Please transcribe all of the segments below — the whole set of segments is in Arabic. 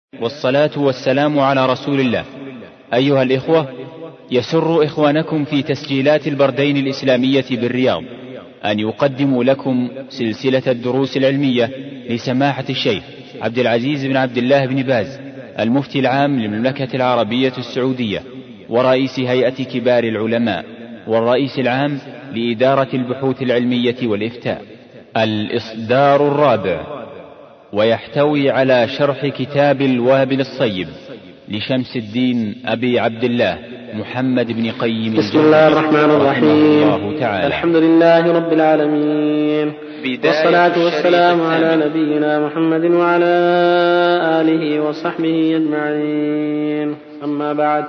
والصلاة والسلام على رسول الله. أيها الإخوة، يسر إخوانكم في تسجيلات البردين الإسلامية بالرياض أن يقدموا لكم سلسلة الدروس العلمية لسماحة الشيخ عبد العزيز بن عبد الله بن باز، المفتي العام للمملكة العربية السعودية ورئيس هيئة كبار العلماء والرئيس العام لإدارة البحوث العلمية والإفتاء، الإصدار الرابع، ويحتوي على شرح كتاب الوابل الصيب لشمس الدين أبي عبد الله محمد بن قيم. بسم الله الرحمن الرحيم. الحمد لله رب العالمين، والصلاة والسلام على نبينا محمد وعلى آله وصحبه أجمعين. أما بعد،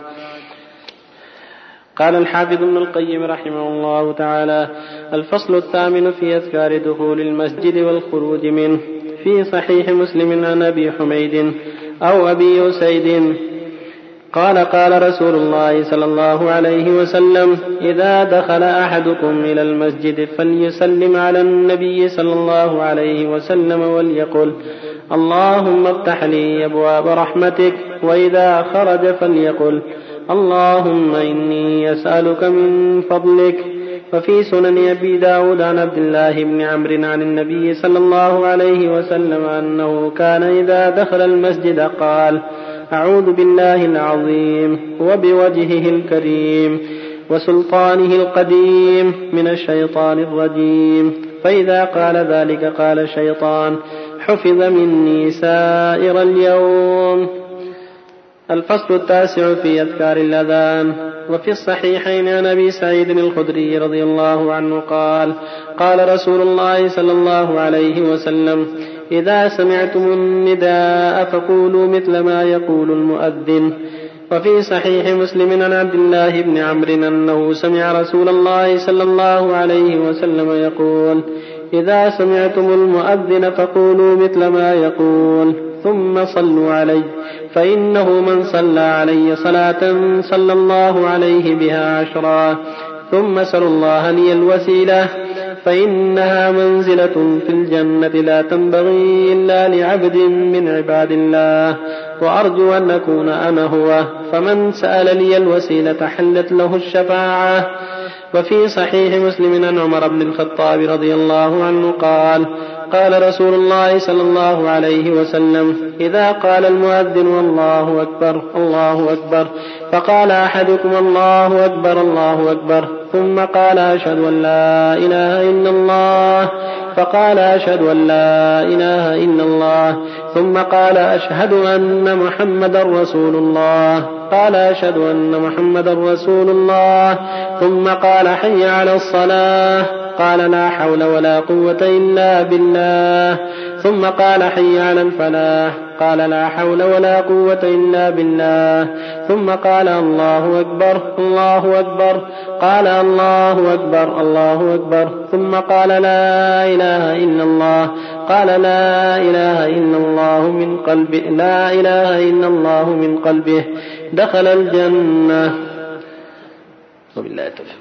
قال الحافظ ابن القيم رحمه الله تعالى: الفصل الثامن في أذكار دخول المسجد والخروج منه. في صحيح مسلم عن أبي حميد أو أبي أسيد قال: قال رسول الله صلى الله عليه وسلم: إذا دخل أحدكم إلى المسجد فليسلم على النبي صلى الله عليه وسلم وليقل: اللهم افتح لي أبواب رحمتك. وإذا خرج فليقل: اللهم إني أسألك من فضلك. وفي سنن أبي داود عن عبد الله بن عمرو عن النبي صلى الله عليه وسلم أنه كان إذا دخل المسجد قال: أعوذ بالله العظيم وبوجهه الكريم وسلطانه القديم من الشيطان الرجيم. فإذا قال ذلك قال الشيطان: حفظ مني سائر اليوم. الفصل التاسع في أذكار الأذان. وفي الصحيحين عن أبي سعيد الخدري رضي الله عنه قال: قال رسول الله صلى الله عليه وسلم: إذا سمعتم النداء فقولوا مثل ما يقول المؤذن. وفي صحيح مسلم عن عبد الله بن عمرو أنه سمع رسول الله صلى الله عليه وسلم يقول: إذا سمعتم المؤذن فقولوا مثل ما يقول ثم صلوا علي، فإنه من صلى علي صلاة صلى الله عليه بها 10. ثم سلوا الله لي الوسيلة، فإنها منزلة في الجنة لا تنبغي إلا لعبد من عباد الله، وأرجو أن أكون أنا هو، فمن سأل لي الوسيلة حلت له الشفاعة. وفي صحيح مسلم عن عمر بن الخطاب رضي الله عنه قال: قال رسول الله صلى الله عليه وسلم: إذا قال المؤذن الله أكبر الله أكبر فقال أحدكم الله أكبر الله أكبر ثم قال أشهد أن لا إله إلا الله، فقال أشهد أن لا إله إلا الله، ثم قال أشهد أن محمدا رسول الله، قال أشهد أن محمدا رسول الله، ثم قال حي على الصلاة، قال لا حول ولا قوة إلا بالله، ثم قال حي على الفلاح، قال لا حول ولا قوة إلا بالله، ثم قال الله أكبر الله أكبر، قال الله أكبر الله أكبر، ثم قال لا إله إلا الله، قال لا إله إلا الله من قلبه، لا إله إلا الله من قلبه، دخل الجنة. وبالله التوفيق.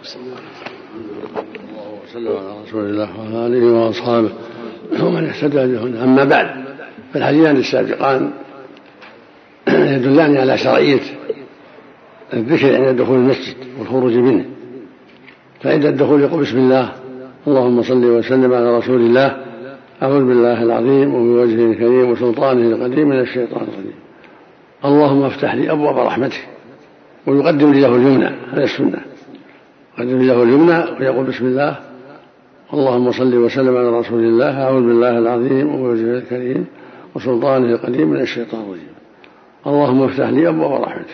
وسلم على رسول الله وعلى آله وأصحابه ومن اهتدى بهداه. أما بعد، فالحديثان السابقان يدلان على شرعية الذكر عند دخول المسجد والخروج منه. فعند الدخول يقول: بسم الله، اللهم صل وسلم على رسول الله، أعوذ بالله العظيم وبوجهه الكريم وسلطانه القديم من الشيطان الرجيم، اللهم افتح لي أبواب رحمتك. ويقدم له اليمنى، هذا السنة، يقدم له اليمنى ويقول: بسم الله، اللهم صل وسلم على رسول الله، أعوذ بالله العظيم وبوجهه الكريم وسلطانه القديم من الشيطان الرجيم، اللهم افتح لي أبواب رحمتك.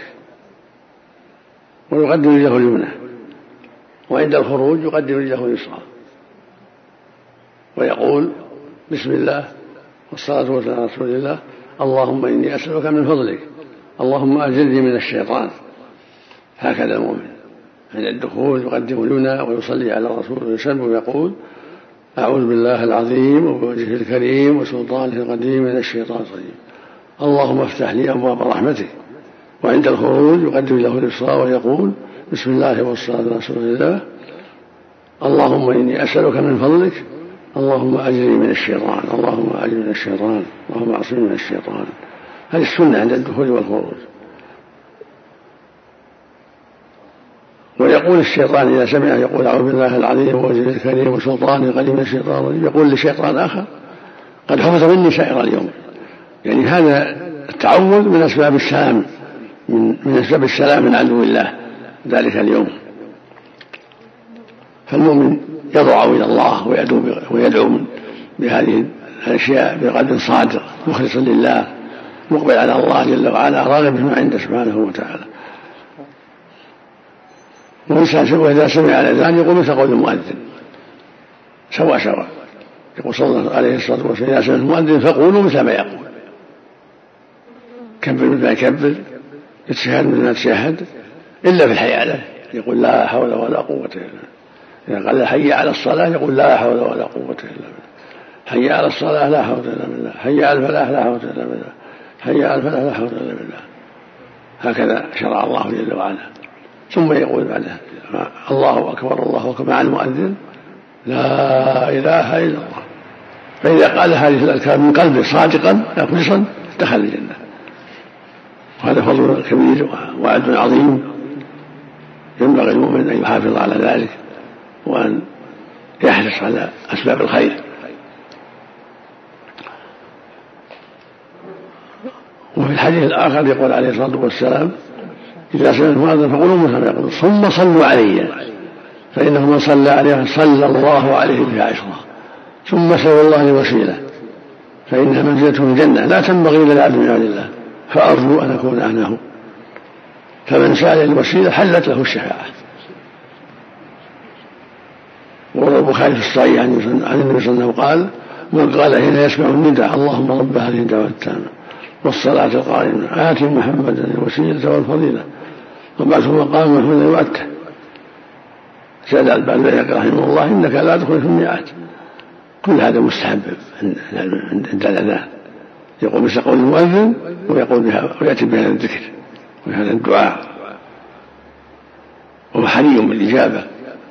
ويقدم له اليمنى. وعند الخروج يقدم له اليسرى ويقول: بسم الله والصلاة والسلام على رسول الله، اللهم إني أسألك من فضلك، اللهم أجرني من الشيطان. هكذا المؤمن عند الدخول يقدم اليمنى ويصلي على الرسول ويسلم ويقول: أعوذ بالله العظيم وبوجهه الكريم وسلطانه القديم من الشيطان الرجيم، اللهم افتح لي أبواب رحمتك. وعند الخروج يقدم له اليسرى ويقول: بسم الله والصلاة على رسول الله، اللهم إني أسألك من فضلك، اللهم أجرني من الشيطان، اللهم أجرني من الشيطان، اللهم أعصمني من الشيطان. هذه السنة عند الدخول والخروج. ويقول الشيطان إذا سمع يقول أعوذ بالله العظيم ووجهه الكريم وسلطانه القديم الشيطان الرجيم، يقول لشيطان آخر قد حفظ مني سائر اليوم. يعني هذا التعوذ من أسباب السلام، من أسباب السلام من عدو الله ذلك اليوم. فالمؤمن يضرع إلى الله ويدعو بهذه الأشياء بقلب صادق مخلص لله مقبل على الله جل وعلا راغب بما عنده سبحانه وتعالى. وإذا سمع الأذان يقول مثل قول المؤذن سواء. يقول صلى الله عليه الصلاة والسلام إذا سمع المؤذن فقولوا مثل ما يقول، كبر مثل ما يكبر، يتشهد مثل ما يتشهد، إلا في الحياة يقول لا حول ولا قوة إلا بالله. إذا قال حي على الصلاة يقول لا حول ولا قوة إلا بالله، حي على الصلاة لا حول إلا بالله، حي على الفلاح لا حول إلا بالله، حي على الفلاح لا حول إلا بالله. هكذا شرع الله جل وعلا. ثم يقول بعدها الله أكبر الله أكبر مع المؤذن لا إله إلا الله. فإذا قال هذه الأذكار من قلبه صادقا مخلصا دخل الجنة. وهذا فضل كبير ووعد عظيم، ينبغي المؤمن أن يحافظ على ذلك وأن يحرص على أسباب الخير. وفي الحديث الآخر يقول عليه الصلاة والسلام إذا سمع المؤذن فقولوا مثل ما يقول ثم صلوا علي فإنه من صلى عليه صلى الله عليه بها عشرة، ثم اسألوا الله الوسيلة فإنها منزلته الجنة لا تنبغي إلا لعبد من عباد الله فأرجو أن أكون أناه. فمن سأل الوسيلة حلت له الشفاعة. وروى البخاري في الصحيح عن النبي صلى الله عليه وسلم قال من قال حين يسمع النداء اللهم رب هذه الدعوة التامة والصلاة القائمة آت محمدا الوسيلة والفضيلة وبعثه مقام محمود وأته. سأل الباني رحمه الله إنك لا تدخل في المئات. كل هذا مستحب عند الأذان، يقول مثل قول المؤذن ويقول بها ويأتي بهذا الذكر وهذا الدعاء، وهو حري بالإجابة.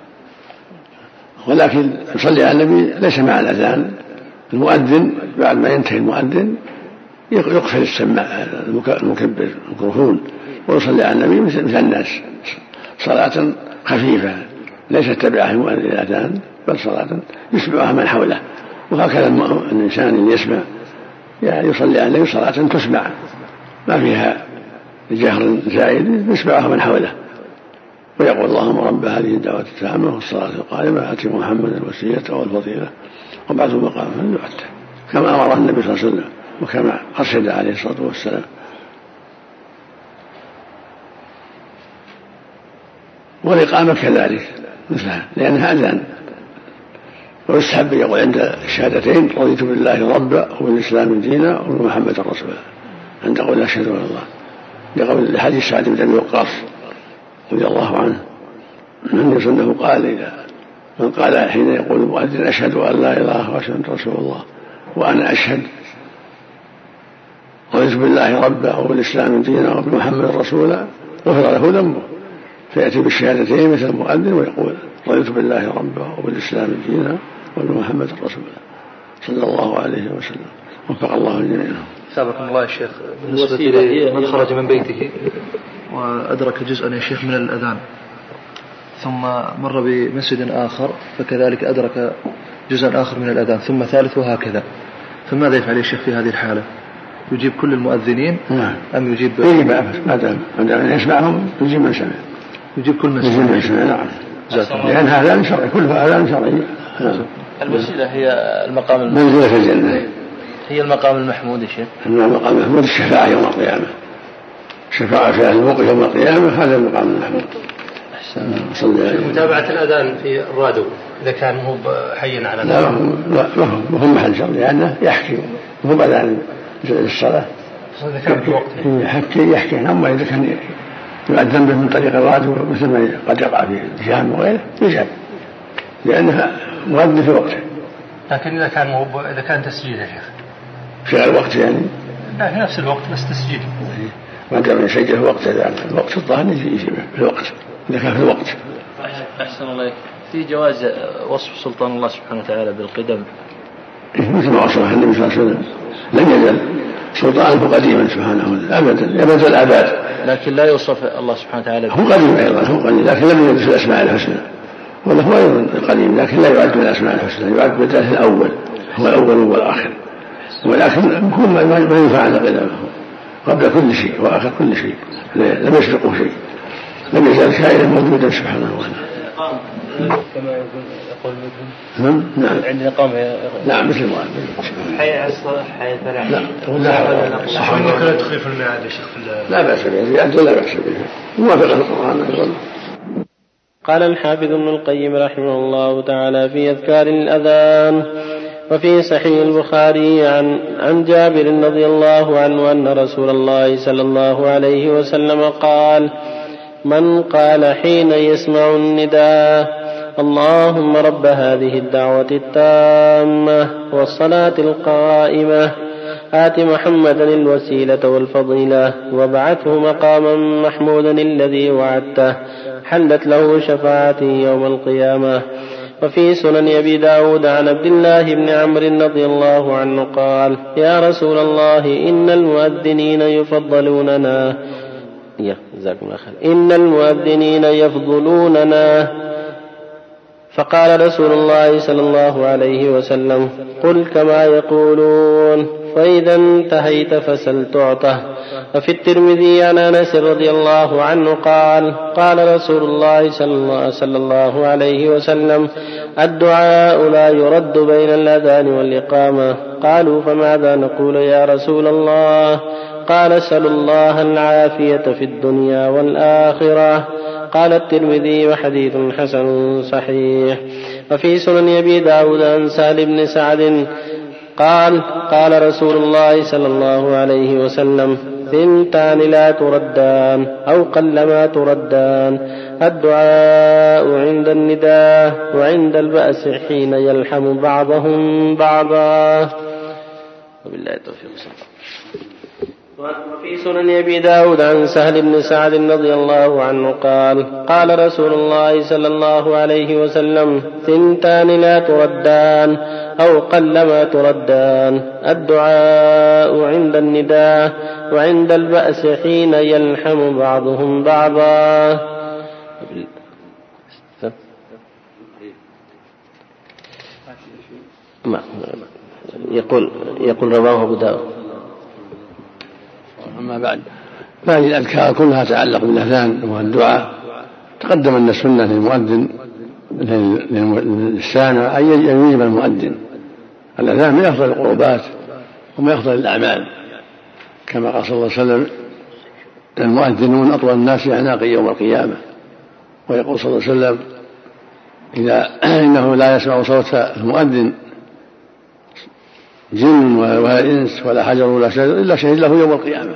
ولكن يصلي على النبي ليس مع الأذان. المؤذن بعد ما ينتهي المؤذن يقفل السماع المكبر الميكروفون ويصلي على النبي مثل الناس صلاة خفيفة ليست تبعها المؤذن الأذان بل صلاة يسمعها من حوله. وهكذا الإنسان اللي يسمع يعني يصلي على النبي صلاة تسمع ما فيها جهر زائد يسمعها من حوله ويقول اللهم رب هذه الدعوة التامة والصلاة القائمة آت محمد الوسيلة والفضيلة وبعثه مقام محمود وأته كما أمر النبي صلى الله عليه وسلم وكما أرشد عليه الصلاة والسلام. والإقامة كذلك مثلها لأنها أذان. ويستحب يقول عند الشهادتين رضيت بالله ربا وبالإسلام دينا وبمحمد رسولا عند قول أشهد أن الله، لقول حديث سعد بن أبي وقاص رضي الله عنه أنه سنه قال إذا من قال حين يقول المؤذن أشهد أن لا إله وأشهد أن رسول الله وأنا أشهد رضيت بالله ربا وبالإسلام دينا وبمحمد رسولا غفر له ذنبه. فيأتي بالشهادتين مثل المؤذن ويقول رضيت بالله ربا وبالإسلام دينا وبمحمد رسولا صلى الله عليه وسلم. وفق الله الجميع. سابقكم الله يا شيخ. بالنسبة لمن خرج من بيته وأدرك جزءا يا شيخ من الأذان ثم مر بمسجد آخر فكذلك أدرك جزءا آخر من الأذان ثم ثالث وهكذا، فماذا يفعل يا شيخ في هذه الحالة؟ يجيب كل المؤذنين أم يجيب ما دام يسمعهم يجيب من سمع، يجيب كل من سمع؟ نعم، لأن هذا أذان شرعي كله أذان شرعي. الوسيلة هي المقام منزلة في الجنة، هي المقام المحمود يا شيخ. المقام المحمود الشفاعة يوم القيامة، الشفاعة في أهل الموقف يوم القيامة هذا المقام المحمود. متابعة الأذان في الراديو إذا كان هو حيا على لا ما هو محل شر لأنه يحكي هو أذان الصلاة يحكي أما إذا كان يؤذن به من طريق الراديو مثل ما قد يقع في الجهام وغيره يجب لأنها مؤذن في وقته. لكن إذا كان تسجيل يا شيخ في غير وقت يعني لا في نفس الوقت بس تسجيل ما دام يسجل في وقت الوقت الظاهر يجي في الوقت إذا كان في الوقت. أحسن الله في جواز وصف سلطان الله سبحانه وتعالى بالقدم مثل ما وصفه النبي صلى الله عليه وسلم لم يزل سلطانه قديما سبحانه أبدا أبد الآباد، لكن لا يوصف الله سبحانه وتعالى هو قديم أيضا، هو قديم لكن لم يرد في الأسماء الحسنى، وله أيضا قديم لكن لا يعد من الأسماء الحسنى، يعد بالذات الأول، هو الأول والآخر، ولكن كل ما ينفع قبل كل شيء وآخر كل شيء، لم يسبقه شيء، لم يزال كائنا موجودا سبحانه وتعالى. كما يقول المدن. نعم عندنا قام. نعم مثل ما حي على الصلاة حي الفلاح. لا لا تخيف الميعاد يا شيخ. لا بأس به زيادة لا بأس به موافقة القرآن أيضا. قال الحافظ ابن القيم رحمه الله تعالى في أذكار الأذان: وفي صحيح البخاري عن جابر رضي الله عنه أن رسول الله صلى الله عليه وسلم قال: من قال حين يسمع النداء: اللهم رب هذه الدعوة التامة والصلاة القائمة آت محمدا الوسيلة والفضيلة وابعثه مقاما محمودا الذي وعدته، حلت له شفاعتي يوم القيامة. وفي سنن أبي داود عن عبد الله بن عمرو رضي الله عنه قال: يا رسول الله إن المؤذنين يفضلوننا فقال رسول الله صلى الله عليه وسلم: قل كما يقولون، فإذا انتهيت فسل تعطه. وفي الترمذي عن أنس رضي الله عنه قال: قال رسول الله صلى الله عليه وسلم: الدعاء لا يرد بين الأذان والإقامة. قالوا: فماذا نقول يا رسول الله؟ قال: سلوا الله العافية في الدنيا والآخرة. قال الترمذي: وحديث حسن صحيح. وفي سنن أبي داود عن سهل بن سعد قال: قال رسول الله صلى الله عليه وسلم: ثنتان لا تردان أو قلما تردان: الدعاء عند النداء وعند البأس حين يلحم بعضهم بعضا. وبالله التوفيق. وفي سنن أبي داود عن سهل بن سعد رضي الله عنه قال: قال رسول الله صلى الله عليه وسلم: ثنتان لا تردان أو قلما تردان: الدعاء عند النداء وعند البأس حين يلحم بعضهم بعضا. يقول رواه أبو داود. أما بعد، فهذه الأذكار كلها تتعلق بالأذان والدعاء. تقدم أن السنة للمؤذن للسامع أن يجيب المؤذن. الأذان من أفضل القربات ومن أفضل الأعمال، كما قال صلى الله عليه وسلم: المؤذنون أطول الناس أعناقا يوم القيامة. ويقول صلى الله عليه وسلم: إنه لا يسمع صوت المؤذن جن ولا إنس ولا حجر ولا شجر إلا شهد له يوم القيامة.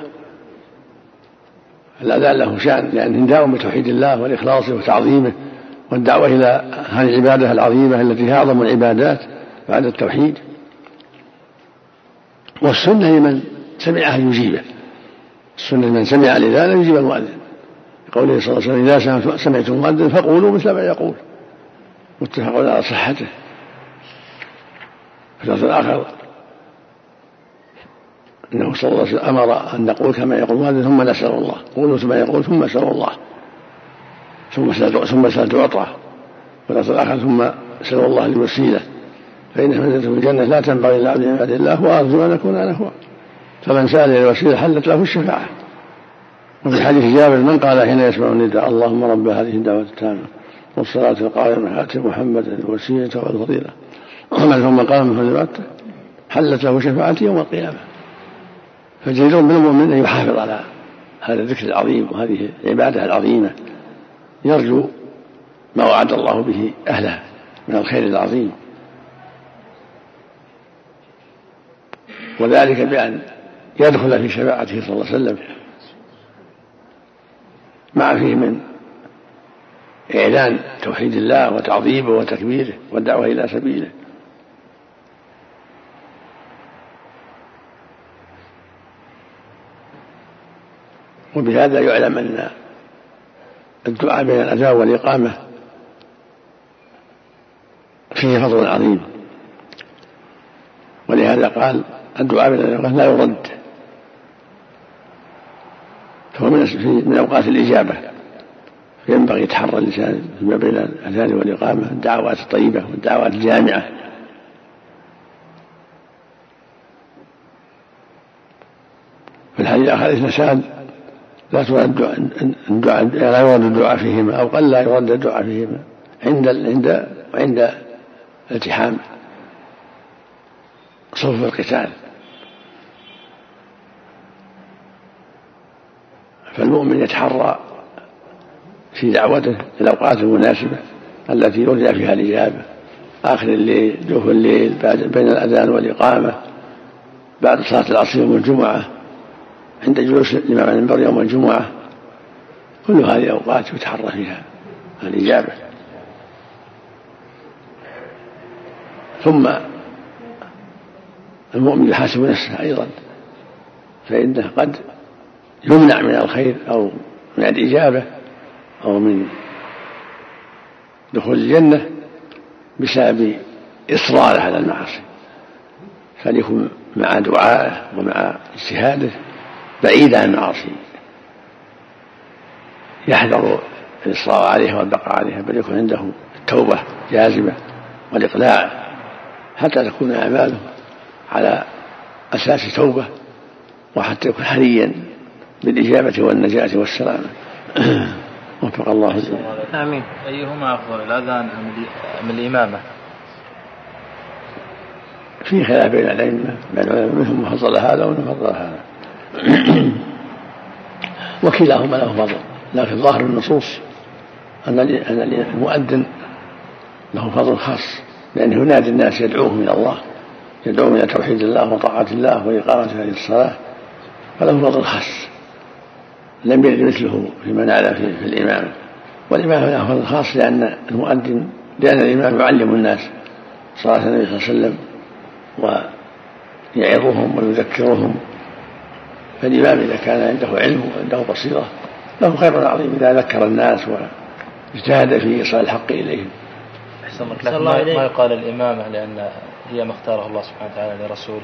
الأذان له شأن، لأن نداء بتوحيد الله والإخلاص وتعظيمه والدعوة إلى هذه العبادة العظيمة التي هي أعظم العبادات بعد التوحيد. والسنة لمن سمعه يجيبه، السنة لمن سمع الأذان يجيب المؤذن، قوله صلى الله عليه وسلم: إذا سمعتم المؤذن فقولوا مثل ما يقول. متفق على صحته. في الأصل الآخر إنه صلى الله عليه وسلم أمر أن نقول كما يقول المؤذن ثم نسأل الله. قولوا كما يقول ثم اسأل الله، ثم سأل تعطى. والأصل الآخر ثم اسأل الله الوسيلة، فإنها منزلة في الجنة لا تنبغي إلا عبد من عباد الله وأرجو أن أكون أنا هو. فمن سأل الوسيلة حلت له الشفاعة. وفي حديث جابر: من قال حين يسمع النداء: اللهم رب هذه الدعوة التامة والصلاة القائمة آت محمدا الوسيلة والفضيلة ثم قام من حلت له شفاعتي يوم القيامة. فجدير بالمؤمن أن يحافظ على هذا الذكر العظيم وهذه العبادة العظيمة، يرجو ما وعد الله به أهله من الخير العظيم، وذلك بأن يدخل في شفاعته صلى الله عليه وسلم مع فيه من إعلان توحيد الله وتعظيمه وتكبيره والدعوة إلى سبيله. وبهذا يعلم أن الدعاء بين الأذان والإقامة فيه فضل عظيم، ولهذا قال: الدعاء بين الأذان لا يرد فهو من أوقات الإجابة، فينبغي يتحرى الإنسان فيما بين الأذان والإقامة الدعوات الطيبة والدعوات الجامعة. في الحديث الآخر اثنتان لا يرد الدعاء فيهما أو قل لا يرد الدعاء فيهما عند التحام صفوف القتال. فالمؤمن يتحرى في دعوته في الأوقات المناسبة التي يرجى فيها الإجابة، آخر الليل، جوف الليل، بين الأذان والإقامة، بعد صلاة العصر يوم الجمعة، عند جلوس الإمام على المنبر يوم الجمعة، كل هذه أوقات يتحرى فيها الإجابة. ثم المؤمن يحاسب نفسه أيضا، فإنه قد يمنع من الخير أو من الإجابة أو من دخول الجنة بسبب إصراره على المعاصي، فليكن مع دعائه ومع اجتهاده بعيد عن المعاصي، يحذر الإصرار عليها والبقاء عليها، بل يكون عنده التوبة جازمة والإقلاع حتى تكون أعماله على أساس توبة، وحتى يكون حريا بالإجابة والنجاة والسلامة. وفق الله. آمين. أيهما أفضل، الأذان أم الإمامة؟ في خلاف بين العلماء، منهم من فضل هذا ومنهم فضل هذا، وكلاهما له فضل، لكن ظاهر النصوص أن المؤذن له فضل خاص، لأنه ينادي الناس يدعوهم إلى الله، يدعوهم إلى توحيد الله وطاعة الله وإقامة هذه الصلاة، فله فضل خاص لم يرد مثله فيما نعلم في الإمام. والإمام له فضل خاص لأن الإمام يعلم الناس صلاة النبي صلى الله عليه وسلم ويعظهم ويذكرهم، فالإمام إذا كان عنده علم وعنده بصيرة له خير عظيم إذا ذكر الناس واجتهد في إيصال الحق إليهم. ما يقال الإمامة لأن هي ما اختاره الله سبحانه وتعالى لرسوله،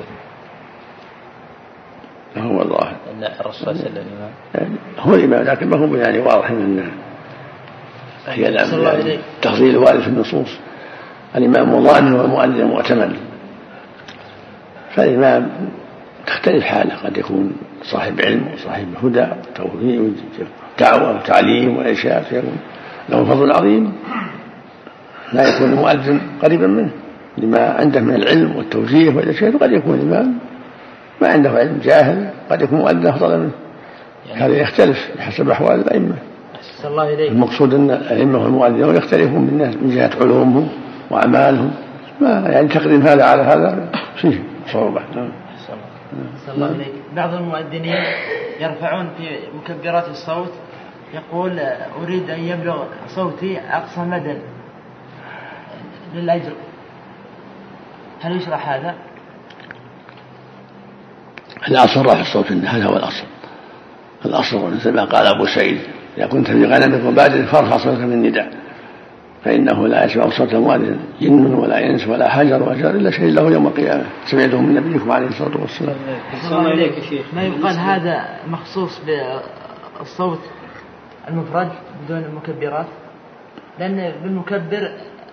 هو الله أن الرسول صلى الله عليه وسلم هو الإمام، لكن ما هو يعني واضح أن هي التفضيل وارد في النصوص. الإمام مضان والمؤذن مؤتمن، فالإمام تختلف حاله، قد يكون صاحب علم وصاحب هدى وتوحيد ودعوة وتعليم وإرشاد، فيكون له فضل عظيم، لا يكون المؤذن قريبا منه لما عنده من العلم والتوجيه والإرشاد، وقد يكون الإمام ما عنده علم جاهل، قد يكون مؤذن أفضل منه، هذا يختلف بحسب أحوال الأئمة. المقصود أن الأئمة والمؤذنون يختلفون بالناس من جهة علومهم وأعمالهم، ما يعني تقديم هذا على هذا فيه صعوبة. بعض المؤذنين يرفعون في مكبرات الصوت، يقول أريد أن يبلغ صوتي أقصى مدى للأجر، هل يشرح هذا؟ الأصل رفع الصوت، هذا هو الأصل. الأصل مثل ما قال أبو سعيد: إذا كنت في غنمك وبادرك فارفع صوتك بالنداء، فإنه لا يسمع صوت المؤذن جن ولا إنس ولا حجر وأشجار إلا شهد له يوم القيامة. سمعته من نبيكم عليه الصلاة والسلام. ما يقال هذا مخصوص بالصوت المفرد بدون المكبرات، لأن بالمكبر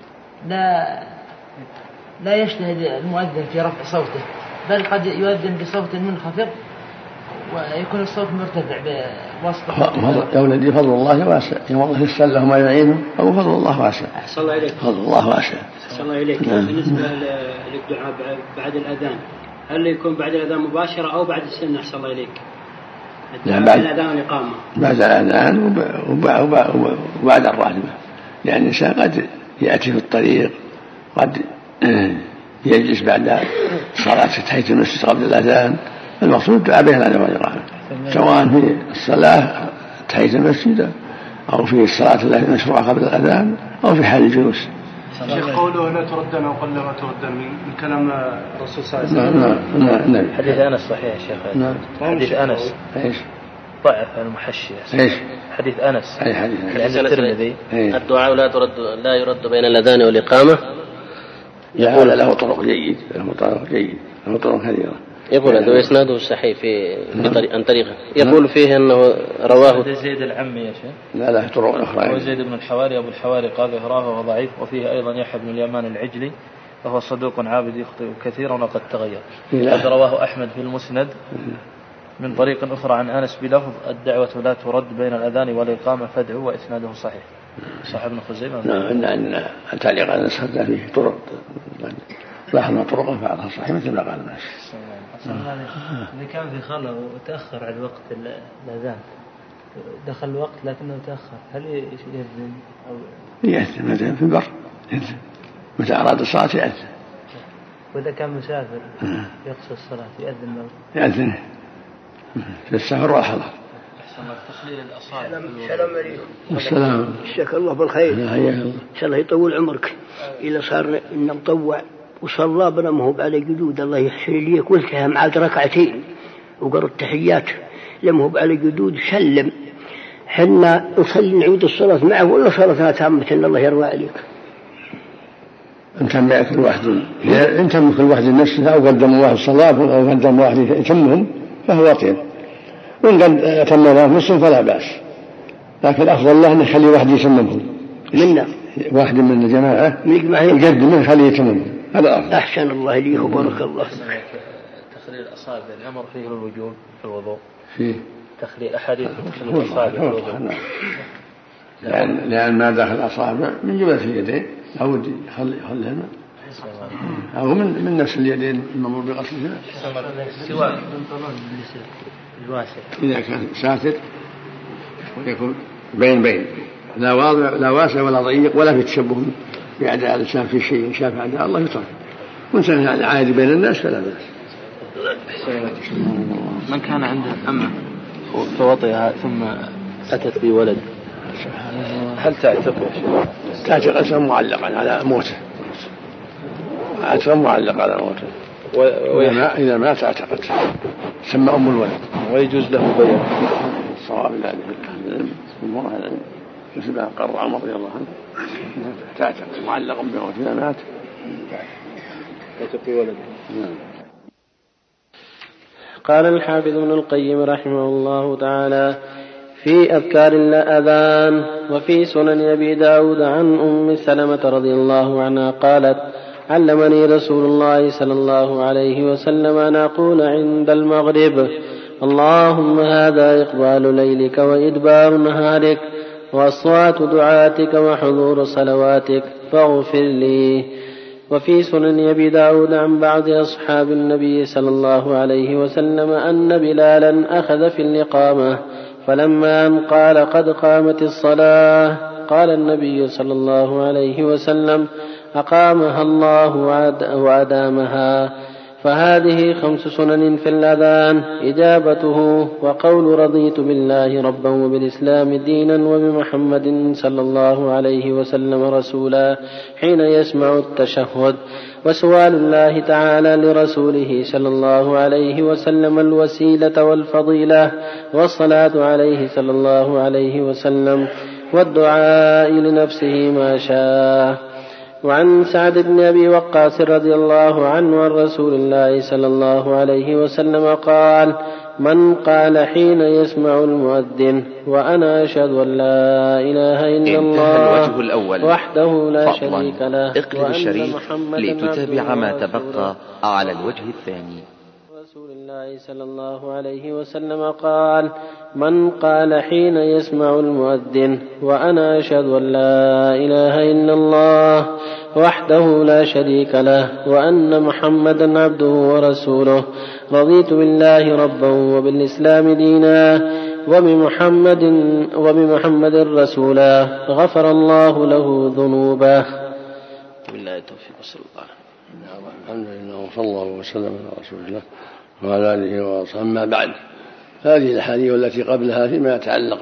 لا يجتهد المؤذن في رفع صوته، بل قد يؤذن بصوت منخفض ويكون الصوت مرتفع بواسطة. يا ولدي فضل الله واسع، يوم الله يسأل له ما يعينه، أو فضل الله واسع. أحسن الله إليك. فضل الله واسع. أحسن الله إليك. بالنسبة للدعاء بعد الأذان، هل يكون بعد الأذان مباشرة أو بعد السنة؟ أحسن الله إليك. بعد الأذان والإقامة. بعد الأذان وبعد الراتبة، يعني الإنسان قد يأتي في الطريق، قد يجلس بعد صلاة تحية المسجد قبل الأذان. المقصود الدعاء بين الأذان والإقامة، سواء في الصلاة تحية المسجد أو في الصلاة التي مشروعة قبل الأذان أو في حال الجلوس. شيخ قوله لا تردن أو قلما تردن من كلام الرسول صلى الله عليه وسلم. نعم. حديث أنس صحيح يا شيخ. نعم. حديث أنس إيش؟ ضعف المحشي. إيش؟ حديث أنس. أي حديث؟ عند الترمذي. الدعاء لا يرد بين الأذان والإقامة. يقول له طرق جيد، له طرق كثيرة. يقول هذا إسناده الصحيح عن طريقه يقول فيه أنه رواه زيد العمي يا شيخ. لا طرق أخرى. وزيد بن الحواري أبو الحواري قال ظهره وهو ضعيف. وفيه أيضا يحيى بن اليمان العجلي وهو صدوق عابد يخطئ كثيرا وقد تغير. قد رواه أحمد في المسند من طريق أخرى عن أنس بلفظ الدعوة لا ترد بين الأذان والإقامة فادعوا وإسناده صحيح. صحيح ابن خزيمة. نعم عندنا تعليق على أنس هذا فيه طرق لاحظنا طرقه بعضها صحيح مثل ما قال الناس. إذا كان في خلل وتأخر على وقت الأذان دخل الوقت لكنه تأخر هل يأذن أو يأذن مثلا في البر متى أراد الصلاة يأذن. وإذا كان مسافر يقصد الصلاة يأذن في السفر والحضر. تخليل الأصابع. السلام عليكم. السلام. جزاك الله بالخير. إن شاء الله يطول عمرك. إذا صار نطوع وصلى بنا ما هو على جدود الله يحسن لي قلتها مع ركعتين وقرأ التحيات لما هو على جدود سلم حنا نصلي نعود الصلاة معه ولا صلاتنا تامة إن الله يروى عليك. أنت معك كل واحد أنت من كل واحد نفسه أو قدم واحد صلاة أو قدم واحد يتمهم فهو طيب وإن قد تمهم نفسه فلا بأس لكن أفضل له أن يخلي واحد يتمهم منا واحد من الجماعة يقدم يخلي يتمهم هذا أفضل. أحسن الله لي وبارك الله. تخليل الأصابع الأمر فيه الوجوب في الوضوء. فيه تخليل أحاديث تخليل الأصابع في الوضوء. لأن ما داخل الأصابع من جملة اليدين أو يخليهن أو من نفس اليدين المأمور بغسلهما سواء الواسع إذا كان ساتر يكون بين لا واسع ولا ضيق ولا في تشبه بأعداء الإنسان في شيء شاف أعداء الله يطرح وإنسان عادي بين الناس فلا بأس. من كان عنده أمة فوطئها ثم أتت بولد هل تعتق؟ تعتق أسرا معلقا على موته أسرا معلقا على موته إذا ما تعتقت سمى أم الولد ويجوز له بيع. الصواب ذلك المرأة العلم مثل قرر عمر رضي الله عنه تعتق معلقا بموت إذا مات تعتق بولده. قال الحافظ ابن القيم رحمه الله تعالى في أذكار الأذان وفي سنن أبي داود عن أم سلمة رضي الله عنها قالت علمني رسول الله صلى الله عليه وسلم أن أقول عند المغرب اللهم هذا إقبال ليلك وإدبار نهارك وأصوات دعاتك وحضور صلواتك فاغفر لي. وفي سنن أبي داود عن بعض أصحاب النبي صلى الله عليه وسلم أن بلالا أخذ في الإقامة فلما أن قال قد قامت الصلاة قال النبي صلى الله عليه وسلم أقامها الله وأدامها. فهذه 5 سنن في الأذان إجابته وقول رضيت بالله ربا وبالإسلام دينا وبمحمد صلى الله عليه وسلم رسولا حين يسمع التشهد وسؤال الله تعالى لرسوله صلى الله عليه وسلم الوسيلة والفضيلة والصلاة عليه صلى الله عليه وسلم والدعاء لنفسه ما شاء. وعن سعد بن أبي وقاص رضي الله عنه عن رسول الله صلى الله عليه وسلم قال من قال حين يسمع المؤذن وأنا أشهد أن لا إله إلا الله وحده لا شريك له اقلب الشريط لتتابع ما تبقى على الوجه الثاني. رسول الله صلى الله عليه وسلم قال من قال حين يسمع المؤذن وأنا أشهد أن لا إله إلا الله وحده لا شريك له وأن محمدا عبده ورسوله رضيت بالله ربا وبالإسلام دينا وبمحمد رسولا غفر الله له ذنوبه. بالله التوفيق صلى الله عليه وسلم. الحمد لله وصلى الله وسلم على رسول الله وعلى آله وصحبه. أما بعد هذه الأحاديث التي قبلها فيما يتعلق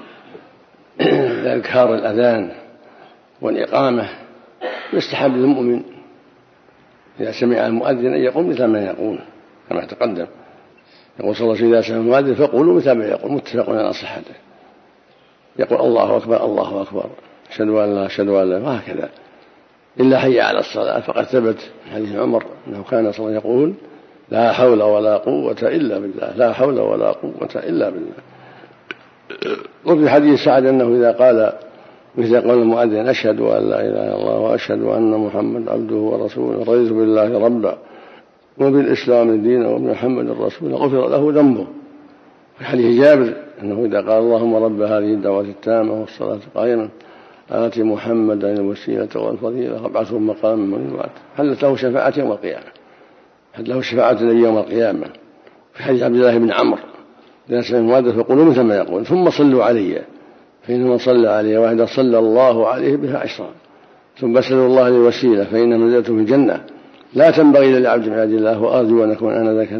بأذكار الأذان والإقامة يستحب للمؤمن إذا سمع المؤذن أن يقول مثل ما يقول كما تقدم يقول صلى الله عليه وسلم إذا سمع المؤذن فقولوا مثل ما يقول متفق على صحته يقول الله أكبر الله أكبر أشهد أن لا أشهد أن لا وهكذا إلا حي على الصلاة فقد ثبت حديث عمر أنه كان صلى الله عليه وسلم يقول لا حول ولا قوة إلا بالله، لا حول ولا قوة إلا بالله. وفي حديث سعد أنه إذا قال مثل قول المؤذن أشهد أن لا إله إلا الله وأشهد أن محمد عبده ورسوله رضيت بالله ربا وبالإسلام دينا وبمحمد الرسول غفر له ذنبه. في حديث جابر أنه إذا قال اللهم رب هذه الدعوة التامة والصلاة قائمة آت محمدا الوسيلة والفضيلة وابعثه مقاما محمودا حلت له شفاعة يوم القيامة، حلت له شفاعة يوم القيامة. في حديث عبد الله بن عمرو إذا سمع المؤذن فقولوا مثل ما يقول ثم صلوا علي فإنما صلى علي واحدة صلى الله عليه بها 10 ثم اسألوا الله الوسيلة فإن منزلته في الجنة لا تنبغي للعبد من عباد الله وأرجو أن أكون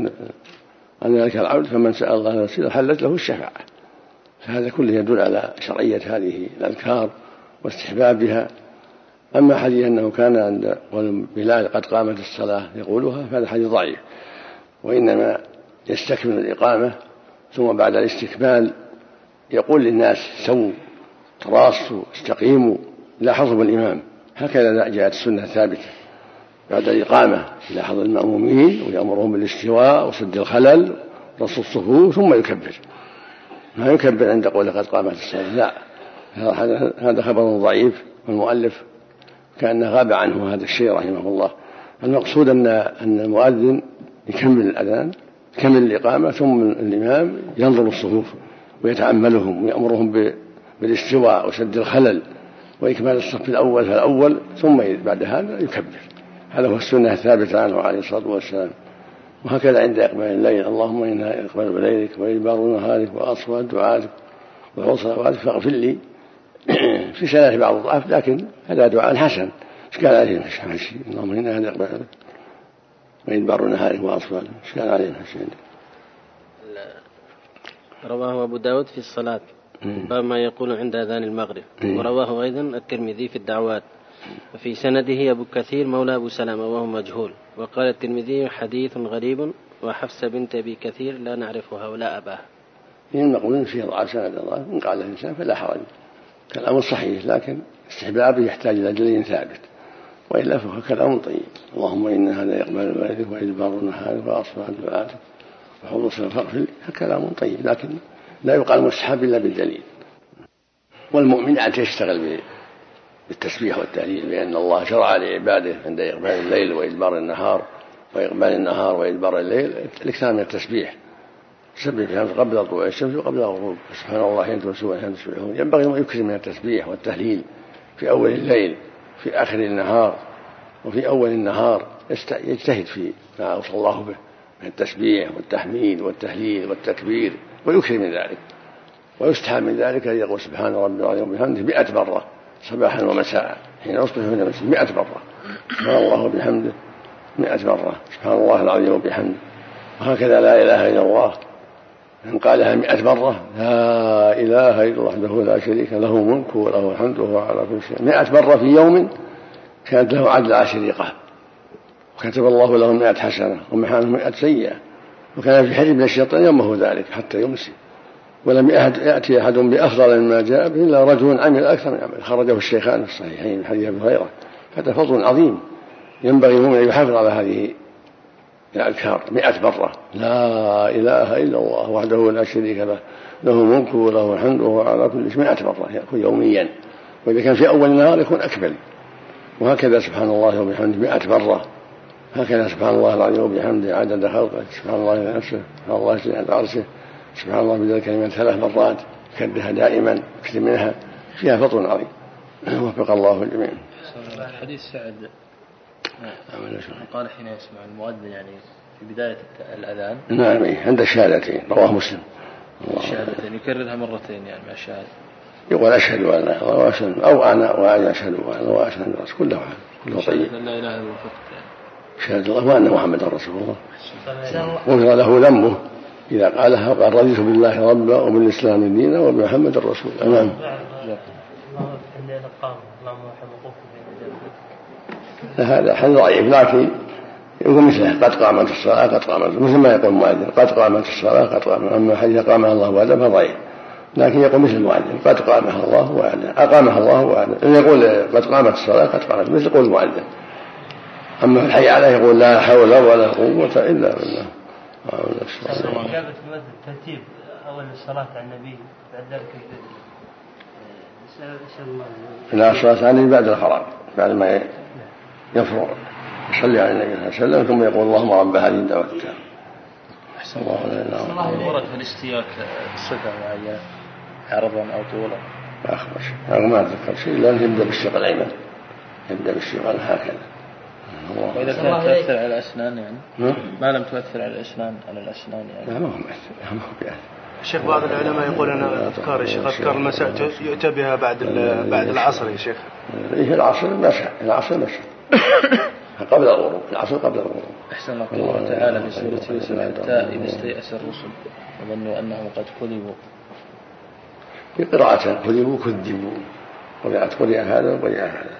أنا ذلك العبد فمن سأل الله الوسيلة حلت له الشفاعة. فهذا كله يدل على شرعية هذه الأذكار واستحبابها. أما حديث أنه كان عند قول بلال قد قامت الصلاة يقولها فهذا حديث ضعيف، وإنما يستكمل الإقامة ثم بعد الاستكمال يقول للناس سووا تراصوا استقيموا إلى حضر الإمام. هكذا جاءت السنة الثابتة بعد الإقامة إلى حضر المأمومين ويأمرهم بالاستواء وسد الخلل ورص الصفوف ثم يكبر، ما يكبر عند قول قد قامت الصلاة، لا، هذا خبر ضعيف والمؤلف كأن غاب عنه هذا الشيء رحمه الله. المقصود أن المؤذن يكمل الأذان يكمل الإقامة ثم الإمام ينظر الصفوف ويتأملهم ويأمرهم بالاستواء وسد الخلل وإكمال الصف الأول فالأول ثم بعد هذا يكبر. هذا هو السنة الثابتة عنه عليه الصلاة والسلام. وهكذا عند إقبال الليل اللهم إنا إقبال بليلك وإدبار نهارك وأصوات دعاتك وحول صلواتك فاغفر لي في سنة بعض الضعف، لكن هذا دعاء حسن إشكال عليه الشيء اللهم إنا هذا إقبال وإدبار نهارك وأصوات إشكال عليه الشيء. رواه أبو داود في الصلاة باب ما يقول عند أذان المغرب، ورواه أيضا الترمذي في الدعوات، وفي سنده أبو كثير مولى أبو سلامة وهو مجهول. وقال الترمذي حديث غريب وحفص بنت أبي كثير لا نعرفها ولا أباها. إن نقول فيه ضعف سند الله إن قال الإنسان فلا حرج، كلام صحيح، لكن استحبابه يحتاج إلى دليل ثابت، وإلا فهو كلام طيب. اللهم إن هذا يقبل بلدك وإدبار نهارك وأصوات دعاتك وحول صلواتك فاغفر لي، كلام طيب، لكن لا يقال مستحب إلا بالدليل. والمؤمن أن يشتغل بالتسبيح والتهليل، لأن الله شرع لعباده عند إقبال الليل وإدبار النهار وإقبال النهار وإدبار الليل الإكثار من التسبيح، سبح بحمد قبل طلوع الشمس وقبل الغروب، سبحان الله حين تمسون وحين تصبحون. ينبغي أن يكثر من التسبيح والتهليل في أول الليل في آخر النهار وفي أول النهار، يجتهد في ما أوصى الله به من التسبيح والتحميد والتهليل والتكبير، ويكثر من ذلك. ويستحب من ذلك أن يقول سبحان ربي العظيم وبحمده 100 مرة صباحا ومساء حين يصبح من المساء 100 مرة، سبحان الله وبحمده 100 مرة سبحان الله العظيم وبحمده. وهكذا لا إله إلا الله من قالها 100 مرة لا إله إلا الله وحده لا شريك له الملك وله الحمد وهو على كل شيء 100 مرة في يوم كانت له عدل 10 رقاب، وكتب الله له 100 حسنة ومحانه 100 سيئة، وكان في حرب من الشيطان يومه ذلك حتى يمسي. ولم يأتي أحد بأفضل مما جاء به إلا رجل عمل أكثر من عمل، خرجه الشيخان في الصحيحين من حديث أبي هريرة. هذا فضل عظيم، ينبغي المؤمن أن يحافظ على هذه الأذكار 100 مرة لا إله إلا الله وحده لا شريك له له الملك وله الحمد وهو على كل شيء 100 مرة يكون يوميا، وإذا كان في أول النهار يكون أكمل. وهكذا سبحان الله وبحمده 100 مرة، هكذا سبحان الله العظيم وبحمده عدد خلقه، سبحان الله نفسه، سبحان الله عند عرشه، سبحان الله بذلك كلمة 3 مرات كدها دائما اكثر منها، فيها فضل عظيم. وفق الله الجميع. حديث سعد قال حين يسمع المؤذن يعني في بداية الأذان نعم عند الشهادتين، رواه مسلم. الشهادتين يكررها مرتين يعني مع الشهادة، يقول أشهد أن لا إله إلا الله أو أنا وأنا أشهد أن لا إله إلا الله، كله طيب. لا إله إلا الله شهد الله وأن محمدا رسول الله، غفر له ذنبه إذا قالها وقال رضيت بالله ربا وبالإسلام دينا وبمحمد الرسول. أمام هذا حل ضعيف، لكن يقول مثله قد قامت الصلاة قد قامت، مثل ما يقول المؤذن قد قامت الصلاة قد قامت. أما حديث قامها الله وأذن فضعيف، لكن يقول مثل المؤذن قد قامها الله وأذن أقامها الله وأذن. يقول قد قامت الصلاة قد قامت مثل قول المؤذن. أما في الحي عليه يقول لا حول ولا قوة إلا بالله. جابت مثل ترتيب أول الصلاة على النبي بعد ذلك لا الصلاة عليه بعد الخراج بعد ما يفرغ يصلي على النبي صلى الله عليه وسلم ثم يقول اللهم رب هذه الدعوة التامة. أحسن الله. ورد في الاستياك صفة معينة عرضا أو طولا؟ ما أخبر شيء ما أتذكر شيء لأنه يبدأ بالشق الأيمن يبدأ بالشق هكذا. وإذا كانت تؤثر على الأسنان يعني ما لم تؤثر على الأسنان يعني لا ما هو مؤثر. الشيخ بعض العلماء يقول أن أذكار يا شيخ أذكار المساء يؤتى بها بعد العصر يا شيخ. في العصر مسح قبل الغروب في العصر قبل الغروب. أحسن الله تعالى في سورة يوسف حتى إذا استيأس الرسل وظنوا أنهم قد كذبوا. في قراءة كذبوا قرئ هذا وقرئ هذا.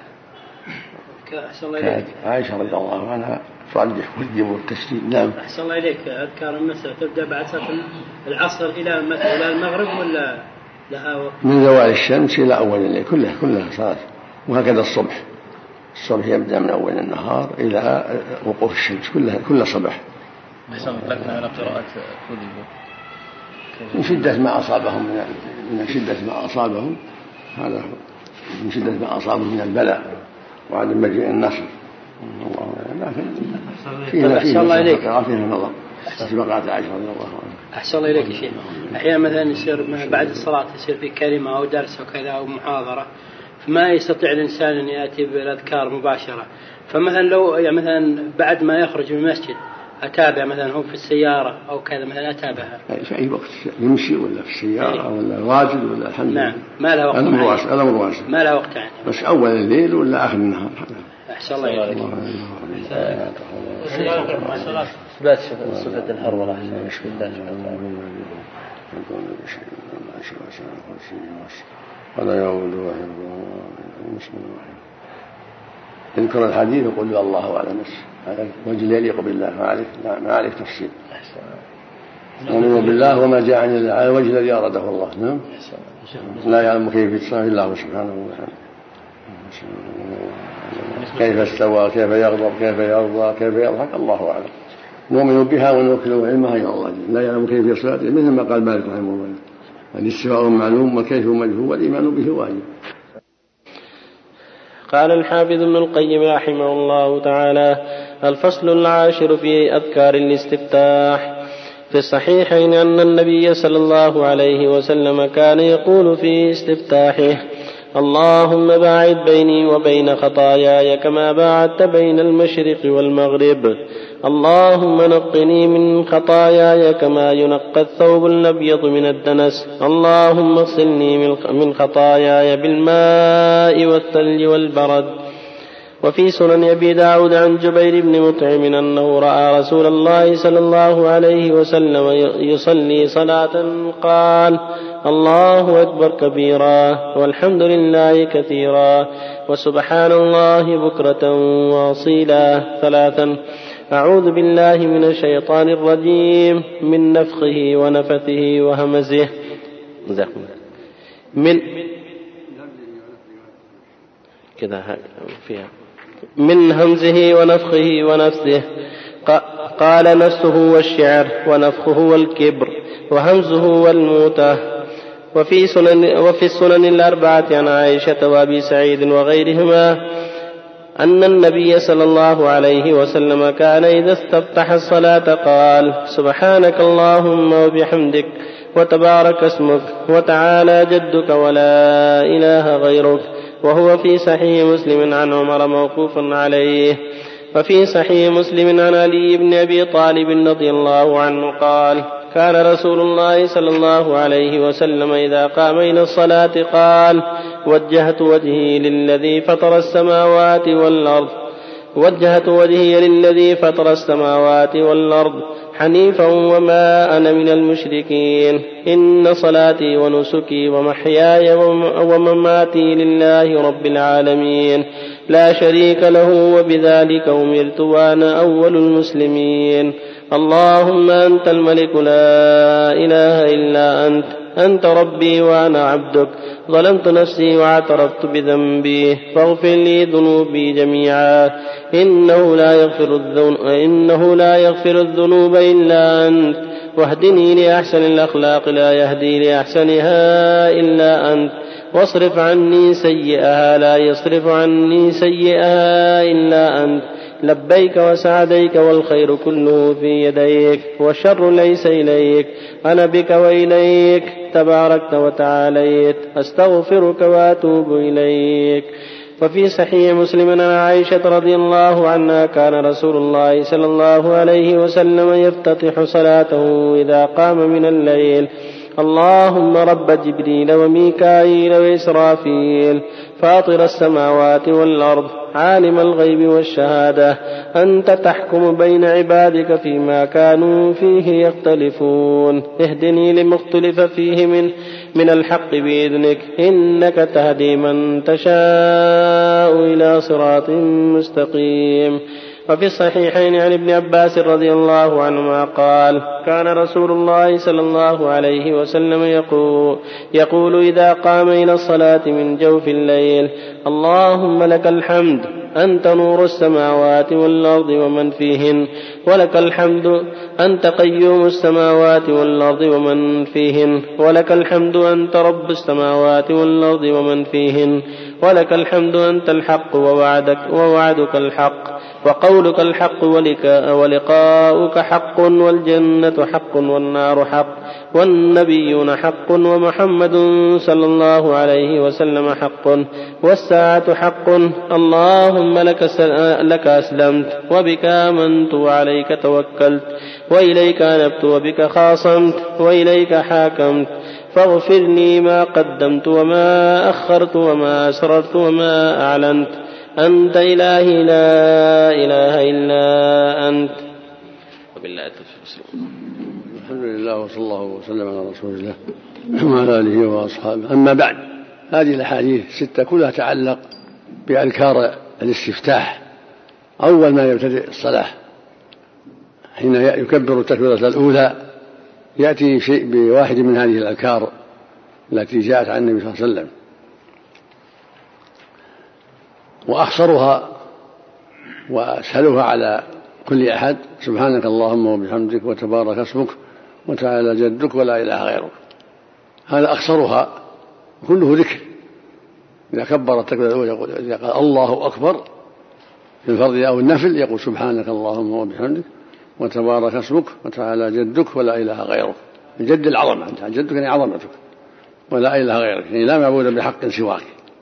عائشة رضي الله عنها ترجح كذبوا التشديد. نعم. أحسن الله إليك. أذكار المساء تبدأ بعد صلاة العصر إلى المغرب ولا لها وقت؟ من زوال الشمس إلى أول الليل كلها صلاة. وهكذا الصبح يبدأ من أول النهار إلى وقوف الشمس كل صباح. أحسن لكن على قراءة كذبوا من شدة ما أصابهم هذا من شدة ما أصابهم من البلاء وعدم مجيء النصر. لكن فيه نظر في بقعة عائشة رضي الله عنها. أحسن الله إليك شيء. أحيانا مثلا يصير بعد الصلاة يصير في كلمة أو درس أو كذا أو محاضرة فما يستطيع الإنسان أن يأتي بالأذكار مباشرة. فمثلا لو يعني مثلا بعد ما يخرج من المسجد أتابع مثلا هو في السيارة أو كذا مثلا أتابعها في أي وقت يمشي ولا في السيارة ولا واجد ولا الحمد لله. نعم ما لها وقت ما لها وقت يعني بس أول الليل ولا آخر النهار. أحسن الله إليك. إثبات صفة الهرولة أحسن مش بالله ولا يعود يذكر الحديث يقول الله أعلم هذا وجه يليق بالله ما عليك تفصيل. ومن بالله وما جاء عن الله على وجه الذي أراده الله. نعم. لا يعلم كيف يتصرف إلا هو سبحانه وتعالى. كيف استوى كيف يغضب كيف يرضى كيف يضحك الله أعلم. نؤمن بها ونوكل علمها إلى الله لا يعلم كيف يصلي مثل ما قال مالك رحمه الله الاستواء معلوم والكيف مجهول والإيمان به واجب. قال الحافظ ابن القيم رحمه الله تعالى: الفصل العاشر في أذكار الاستفتاح. في الصحيحين أن النبي صلى الله عليه وسلم كان يقول في استفتاحه: اللهم باعد بيني وبين خطاياي كما باعدت بين المشرق والمغرب. اللهم نقني من خطاياي كما ينقى الثوب الأبيض من الدنس. اللهم اغسلني من خطاياي بالماء والثلج والبرد. وفي سنن أبي داود عن جبير بن مطعم أنه رأى رسول الله صلى الله عليه وسلم يصلي صلاة قال: الله أكبر كبيرا والحمد لله كثيرا وسبحان الله بكرة وأصيلا 3. أعوذ بالله من الشيطان الرجيم من نفخه ونفثه وهمزه من همزه ونفخه ونفثه. قال: نفسه والشعر ونفخه والكبر وهمزه والموتة. وفي السنن الأربعة عن عائشة وأبي سعيد وغيرهما أن النبي صلى الله عليه وسلم كان إذا استفتح الصلاة قال: سبحانك اللهم وبحمدك وتبارك اسمك وتعالى جدك ولا إله غيرك. وهو في صحيح مسلم عن عمر موقوف عليه. وفي صحيح مسلم عن علي بن أبي طالب رضي الله عنه قال: كان رسول الله صلى الله عليه وسلم إذا قام إلى الصلاة قال: وجهت وجهي للذي فطر السماوات والأرض حنيفا وما أنا من المشركين. إن صلاتي ونسكي ومحياي ومماتي لله رب العالمين لا شريك له وبذلك أمرت وأنا أول المسلمين. اللهم أنت الملك لا إله إلا أنت أنت ربي وأنا عبدك، ظلمت نفسي واعترفت بذنبي، فاغفر لي ذنوبي جميعا، إنه لا يغفر الذنوب إلا أنت، واهدني لأحسن الأخلاق لا يهدي لأحسنها إلا أنت، واصرف عني سيئها لا يصرف عني سيئها إلا أنت، لبيك وسعديك والخير كله في يديك، والشر ليس إليك، أنا بك وإليك تباركت وتعاليت، أستغفرك وأتوب إليك. وفي صحيح مسلم عن عائشة رضي الله عنها كان رسول الله صلى الله عليه وسلم يفتتح صلاته إذا قام من الليل: اللهم رب جبريل وميكائيل وإسرافيل فاطر السماوات والأرض عالم الغيب والشهادة، أنت تحكم بين عبادك فيما كانوا فيه يختلفون، اهدني لما اختلف فيه من الحق بإذنك، إنك تهدي من تشاء إلى صراط مستقيم. وفي الصحيحين عن ابن عباس رضي الله عنهما قال: كان رسول الله صلى الله عليه وسلم يقول إذا قام إلى الصلاة من جوف الليل: اللهم لك الحمد أنت نور السماوات والأرض ومن فيهن، ولك الحمد أنت قيوم السماوات والأرض ومن فيهن، ولك الحمد أنت رب السماوات والأرض ومن فيهن، ولك الحمد أنت الحق ووعدك الحق، وقولك الحق، ولقاؤك حق، والجنة حق، والنار حق، والنبيون حق، ومحمد صلى الله عليه وسلم حق، والساعة حق. اللهم لك أسلمت وبك آمنت وعليك توكلت وإليك أنبت وبك خاصمت وإليك حاكمت، فاغفر لي ما قدمت وما أخرت وما أسررت وما أعلنت، أنت إلهي لا إله إلا أنت. وبالله التوفيق. الحمد لله وصلى الله وسلم على رسول الله وعلى آله وأصحابه. أما بعد، هذه الأحاديث 6 كلها تعلق بأذكار الاستفتاح أول ما يبتدئ الصلاة. حين يكبر التكبيرة الأولى يأتي شيء بواحد من هذه الأذكار التي جاءت عن النبي صلى الله عليه وسلم، وأخصرها وأسهلها على كل أحد: سبحانك اللهم وبحمدك وتبارك اسمك وتعالى جدك ولا إله غيرك. هذا أخصرها، كله ذكر. إذا كبر التكبيرة الأولى يقول: إذا قال الله أكبر في الفرض أو النفل يقول: سبحانك اللهم وبحمدك وتبارك اسمك وتعالى جدك ولا إله غيرك. الجد العظمة، أنت جدك يعني عظمتك، ولا إله غيرك يعني لا معبود بحق سواك.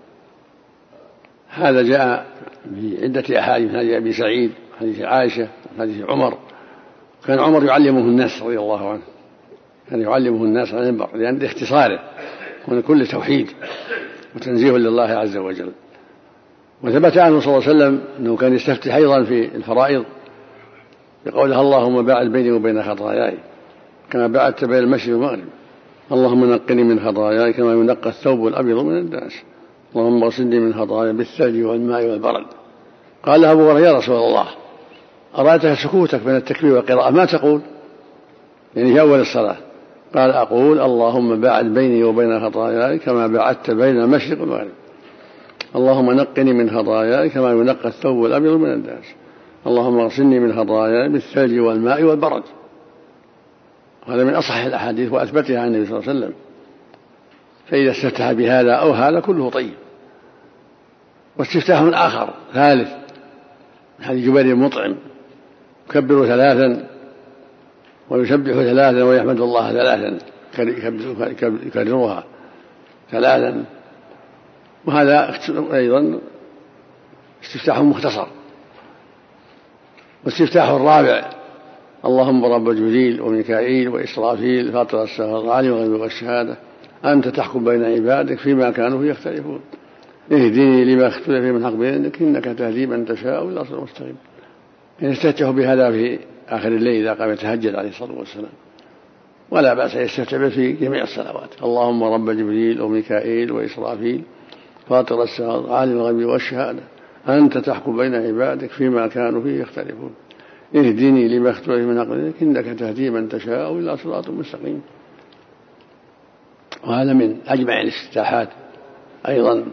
هذا جاء بعدة أحاديث: من حديث أبي سعيد، حديث عائشة، حديث عمر. كان عمر يعلمه الناس رضي الله عنه، كان يعلمه الناس عن المنبر لأن اختصاره وكل توحيد وتنزيه لله عز وجل. وثبت عنه صلى الله عليه وسلم أنه كان يستفتح أيضا في الفرائض بقولها: اللهم باعد بيني وبين خطاياي كما باعدت بين المشرق والمغرب، اللهم نقني من خطاياي كما ينقى الثوب الأبيض من الدنس، اللهم اغسلني من خطاياي بالثلج والماء والبرد. قال له أبو هريرة: يا رسول الله، أرأيتك سكوتك بين التكبير والقراءة ما تقول؟ يعني في أول الصلاة. قال: أقول اللهم باعد بيني وبين خطاياي كما باعدت بين المشرق والمغرب، اللهم نقني من خطاياي كما ينقى الثوب الأبيض من الدنس، اللهم اغسلني من خطاياي بالثلج والماء والبرد. هذا من أصح الأحاديث وأثبتها عن النبي صلى الله عليه وسلم. فإذا استفتح بهذا أو هذا كله طيب. واستفتاح آخر ثالث من حديث جبير المطعم: يكبر 3 ويسبح 3 ويحمد الله 3، يكررها 3. وهذا أيضا استفتاح مختصر. واستفتاح الرابع: اللهم رب جبريل وميكائيل وإسرافيل فاطر السماوات عالم الغيب والشهادة أنت تحكم بين عبادك فيما كانوا يختلفون، اهدني لما اختلف فيه من حق بينك إنك تهدي من تشاء إلى صراط مستقيم. يستفتح بهذا في آخر الليل إذا قام يتهجد عليه الصلاة والسلام، ولا بأس يستفتح في جميع الصلوات: اللهم رب جبريل وميكائيل وإسرافيل فاطر السماوات عالم الغيب والشهادة أنت تحكم بين عبادك فيما كانوا فيه يختلفون، اهدني لما اختلف من حق بينك إنك تهدي من تشاء إلى صراط مستقيم. وهذا من أجمع الاستفتاحات أيضا.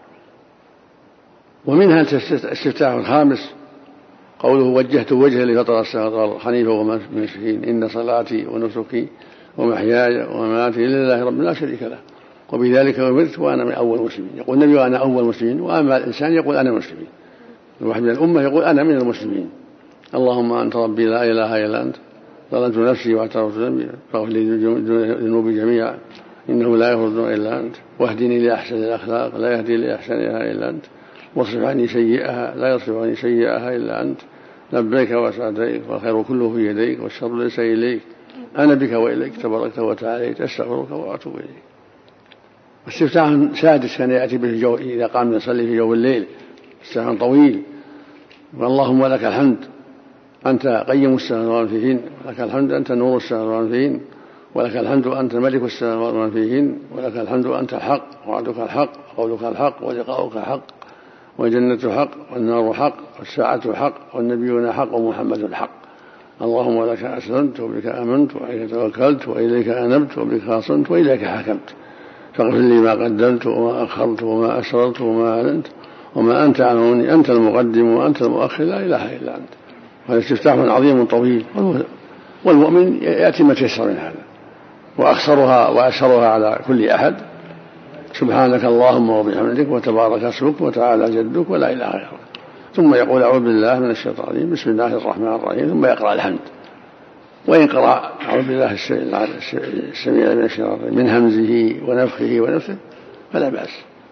ومنها الاستفتاح الخامس قوله وجهت وجهي لفطر السماوات حنيفا وما من مشركين إن صلاتي ونسكي ومحياي ومماتي لله رب لا شريك له وبذلك أمرت وأنا من أول المسلمين. يقول النبي وأنا أول المسلمين، وأما الإنسان يقول أنا مسلمين. الواحد من الأمة يقول أنا من المسلمين. اللهم أنت ربي لا إله إلا أنت ظلمت نفسي واعترفت ذنبي فاغفر لي ذنوبي جميعا إنه لا يغفر الذنوب إلا أنت واهدني لأحسن الأخلاق لا يهدي لأحسنها إلا أنت واصرف عني سيئها لا يصرف عني سيئها إلا أنت لبيك وسعديك والخير كله في يديك والشر ليس إليك أنا بك وإليك تباركت وتعاليت أستغفرك وأتوب إليك. واستفتاح سادس كان يأتي به إذا قام يصلي في جو الليل استفتاح طويل. اللهم لك الحمد أنت قيم السماوات فيهن ولك الحمد أنت نور السماوات فيهن ولك الحمد أنت ملك السماوات فيهن ولك الحمد أنت الحق وعدك الحق وقولك الحق ولقاؤك حق والجنة حق والنار حق والساعة حق والنبيون حق ومحمد حق. اللهم لك أسلمت وبك آمنت وعليك توكلت وإليك أنبت وبك خاصمت وإليك حكمت فاغفر لي ما قدمت وما أخرت وما أسررت وما أعلنت وما أنت عنوني أنت المقدم وأنت المؤخر لا إله إلا أنت. هذا استفتاح عظيم طويل والمؤمن يأتي ما تيسر من هذا وأخسرها وأشهرها على كل أحد سبحانك اللهم وبحمدك وتبارك اسمك وتعالى جدك ولا إله غيرك. ثم يقول أعوذ بالله من الشيطان الرجيم بسم الله الرحمن الرحيم ثم يقرأ الحمد. وإن قرأ أعوذ بالله السميع من الشيطان الرجيم من همزه ونفخه ونفثه فلا بأس.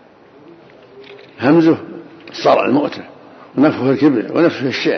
همزه الصرع المؤتة ونفخه الكبر ونفخه الشعر.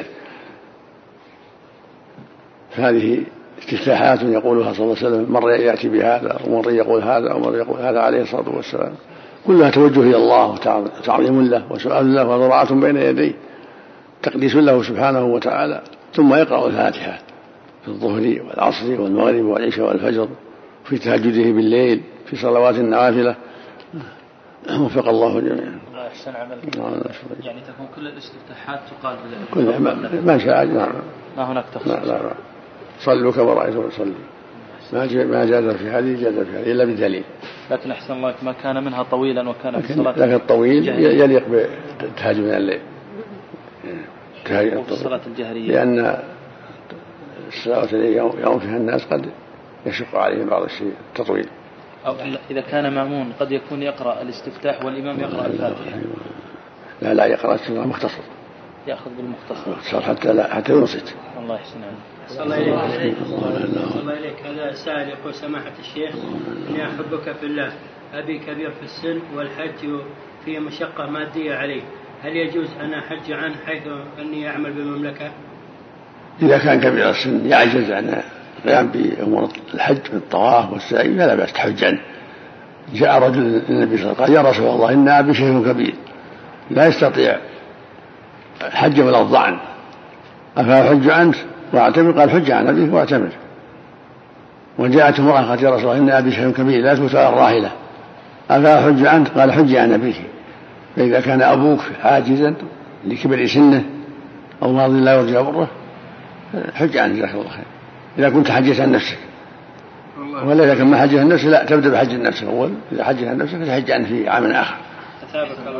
فهذه استفتاحات يقولها صلى الله عليه وسلم مرة يأتي بهذا ومرة يقول هذا ومرة يقول هذا عليه الصلاة والسلام كلها توجه إلى الله وتعظيم له وسؤال له وضراعة بين يديه تقديس له سبحانه وتعالى. ثم يقرأ الفاتحة في الظهر والعصر والمغرب والعشاء والفجر في تهجده بالليل في صلوات النوافلة. وفق الله جميعا. الله يحسن عملك. يعني تكون كل الاستفتاحات تقال كلها ما شاء. نعم ما هناك تخصيص. لا صلوا كما رأيتم صلي ما جاز في حديث جاز في حديث إلا بدليل. لكن أحسن الله ما كان منها طويلا وكان في الصلاة لكن الطويل يليق بالتهجد من الليل الصلاة الجهرية لأن الصلاة التي يقوم فيها الناس قد يشق عليهم بعض الشيء التطويل. أو إذا كان مأمون قد يكون يقرأ الاستفتاح والإمام يقرأ الفاتحة. لا يقرأ السورة مختصر يأخذ بالمختصر حتى ينصت. الله يحسن عنه. الله إليك هذا سائل يقول سماحة الشيخ إني أحبك في الله أبي كبير في السن والحج فيه مشقة مادية عليه هل يجوز أن أحج عنه حيث أني أعمل بالمملكة؟ إذا كان كبير السن يعجز عن القيام بأمور الحج بالطواف والسعي فلا بأس تحج عنه. جاء رجل للنبي صلى الله عليه وسلم قال يا رسول الله إن أبي شيخ كبير لا يستطيع الحج ولا الضعن أفأحج عنه واعتمر؟ قال حج عن أبيك واعتمر. وجاءت امرأة قالت يا رسول الله إن أبي شيخ كبير لا تسأل الراحلة أفأحج عنه؟ قال حج عن أبيك. فإذا كان أبوك عاجزا لكبر سنه أو ماض لا يرجى بره حج عنه جزاك الله خير. إذا كنت حجت عن نفسك ولا إذا كان ما حجت عن نفسك لا تبدأ بحج النفس أول. إذا حجت عن نفسك فتحج عنه في عام آخر. أثابك الله.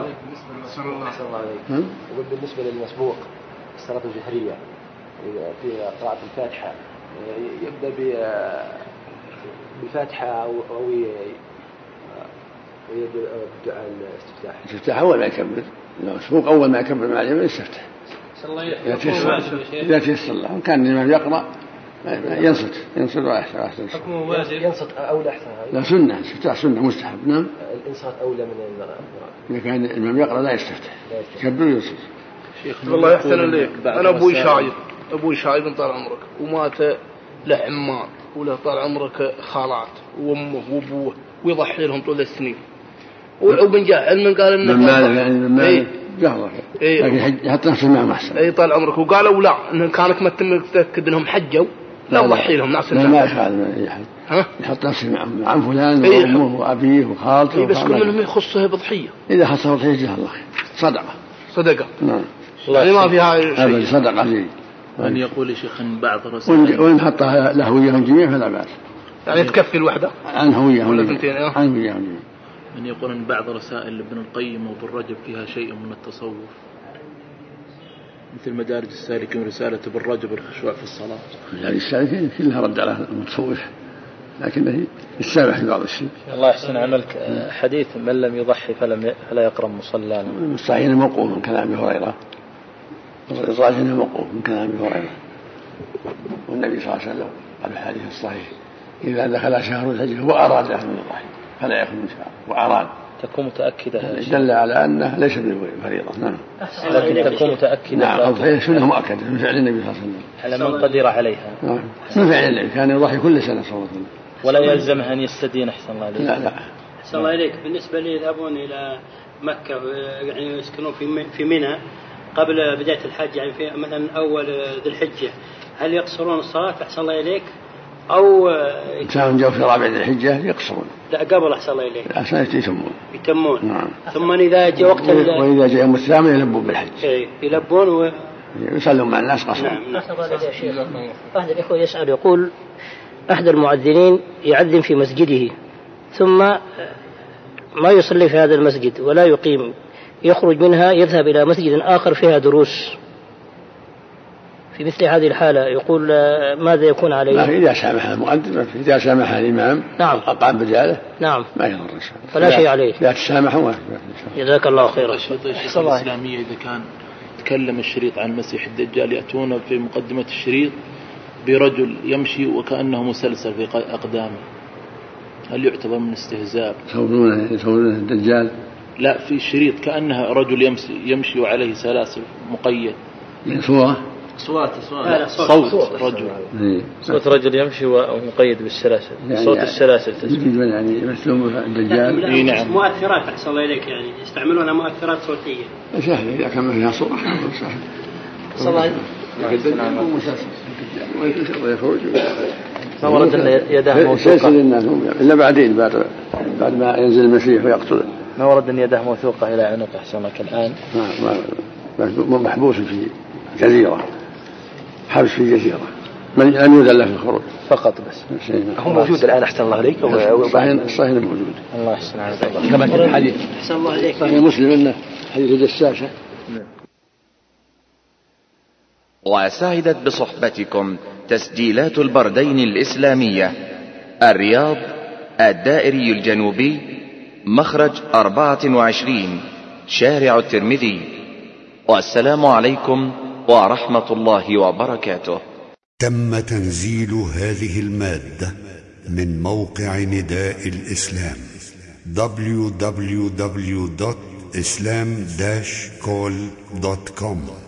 يقول بالنسبة للمسبوق الصلاة الجهرية في قراءة الفاتحة يبدأ بالفاتحة أو بدعاء الاستفتاح أول ما يكبر. المسبوق أول ما يكبر مع الإمام يستفتح إذا تيسر له. كان الإمام يقرأ ينصت وأحسن ينصت أولى أحسن. لا سنة استفتاح سنة مستحب. نعم الإنصات أولى من إذا كان الإمام يقرأ لا يستفتح يكبر وينصت. والله يحسن إليك أنا أبوي شايب طال عمرك ومات له عمار وله طال عمرك خالات وأمه وأبوه ويضحي لهم طول السنين وابن جاهل من قال إنه من ماله يعني من ماله جهره لكن يحط نفسه معهم أحسن. طال عمرك وقالوا لا إن كانك ما تتأكد إنهم حجوا لا ضحي لهم نفس الجهل. ما يفعل يحط نفسه معهم عن فلان وأمه وأبيه وخالته بس كل منهم يخصه بضحية. إذا خصه بضحية جزاه الله خير صدقة. نعم يعني ما فيها شيء صدقة زي أن يقول شيخ بعض الرسائل وإن حطها له وياهم جميع فلا بأس. يعني تكفي الوحدة عنه وياه ولا ثنتين؟ عنه وياه. من يقول أن بعض رسائل ابن القيم وابن رجب فيها شيء من التصوف، مثل مدارج السالكين ورسالة ابن رجب الخشوع في الصلاة. مدارج السالكين كلها رد على المتصوف، لكنه يسامح في بعض الشيء. الله يحسن عملك. حديث من لم يضحي فلا يقرب مصلى، الصحيح موقوف من كلام ابي هريرة، الصحيح موقوف من كلام ابي هريرة، والنبي صلى الله عليه وسلم قال في الحديث الصحيح إذا دخل شهر الحج وأراد أهل الضحي فلا يأخذ من شهر وأراد، تكون متأكدة دل على أنه ليس بالفريضة. نعم، لكن تكون متأكدة. نعم، الضحية سنة مؤكدة من فعل النبي صلى الله عليه وسلم على من قدر عليها. نعم، من فعل النبي كان يضحي كل سنة صلى الله عليه وسلم، ولا يلزمه أن يستدين. أحسن الله عليك. لا. أحسن الله عليك. بالنسبة لي يذهبون إلى مكة يعني يسكنون في منى قبل بداية الحج، يعني في مثلا أول ذي الحجة، هل يقصرون الصلاة أحسن الله إليك أو كانوا جاءوا في رابع ذي الحجة يقصرون؟ لا، قبل أحسن الله إليك يتمون. نعم. ثم إذا جاء وقت وإذا جاء يوم الثامن يلبون بالحج. يلبون يصلون مع الناس قصرا. نعم. أحد الإخوة يسأل يقول أحد المؤذنين يعذن في مسجده ثم ما يصلي في هذا المسجد ولا يقيم، يخرج منها يذهب إلى مسجد آخر فيها دروس، في مثل هذه الحالة يقول ماذا يكون عليه؟ إذا سامح المؤذن، إذا سامح الإمام نعم أقام بداله نعم ما يضر، فلا شيء عليه. لا تسامحوا. جزاك الله خيرا. الشيخ الإسلامية إذا كان تكلم الشريط عن المسيح الدجال يأتون في مقدمة الشريط برجل يمشي وكأنه مسلسل في أقدامه، هل يعتبر من استهزاء؟ يصورون الدجال؟ لا، في الشريط كأنها رجل يمشي وعليه سلاسل مقيد. صورة؟ صوت رجل. صوت رجل يمشي ومقيد بالسلاسل، يعني صوت السلاسل تسمع يعني يمثلون الدجال. نعم. مؤثرات أحسن الله إليك، يعني يستعملونها مؤثرات صوتية. سهل إذا كان فيها صورة سهل. صلاة. ويخرج. ما ورد أن يداه موثوقة. إلا بعدين بعد ما ينزل المسيح ويقتله. ما ورد أن يداه موثوقة إلى عنق أحسنك الآن. محبوس في جزيرة، حبس في جزيرة، لم يؤذن له في الخروج فقط بس. هو موجود الآن أحسن الله عليك؟ صحيح موجود. الله يحسن عليك. كما في الحديث أحسن الله عليك. صحيح مسلم أنه حديث الدساسة. وسعدت بصحبتكم تسجيلات البردين الإسلامية، الرياض، الدائري الجنوبي، مخرج 24، شارع الترمذي. والسلام عليكم ورحمة الله وبركاته. تم تنزيل هذه المادة من موقع نداء الإسلام www.islam-call.com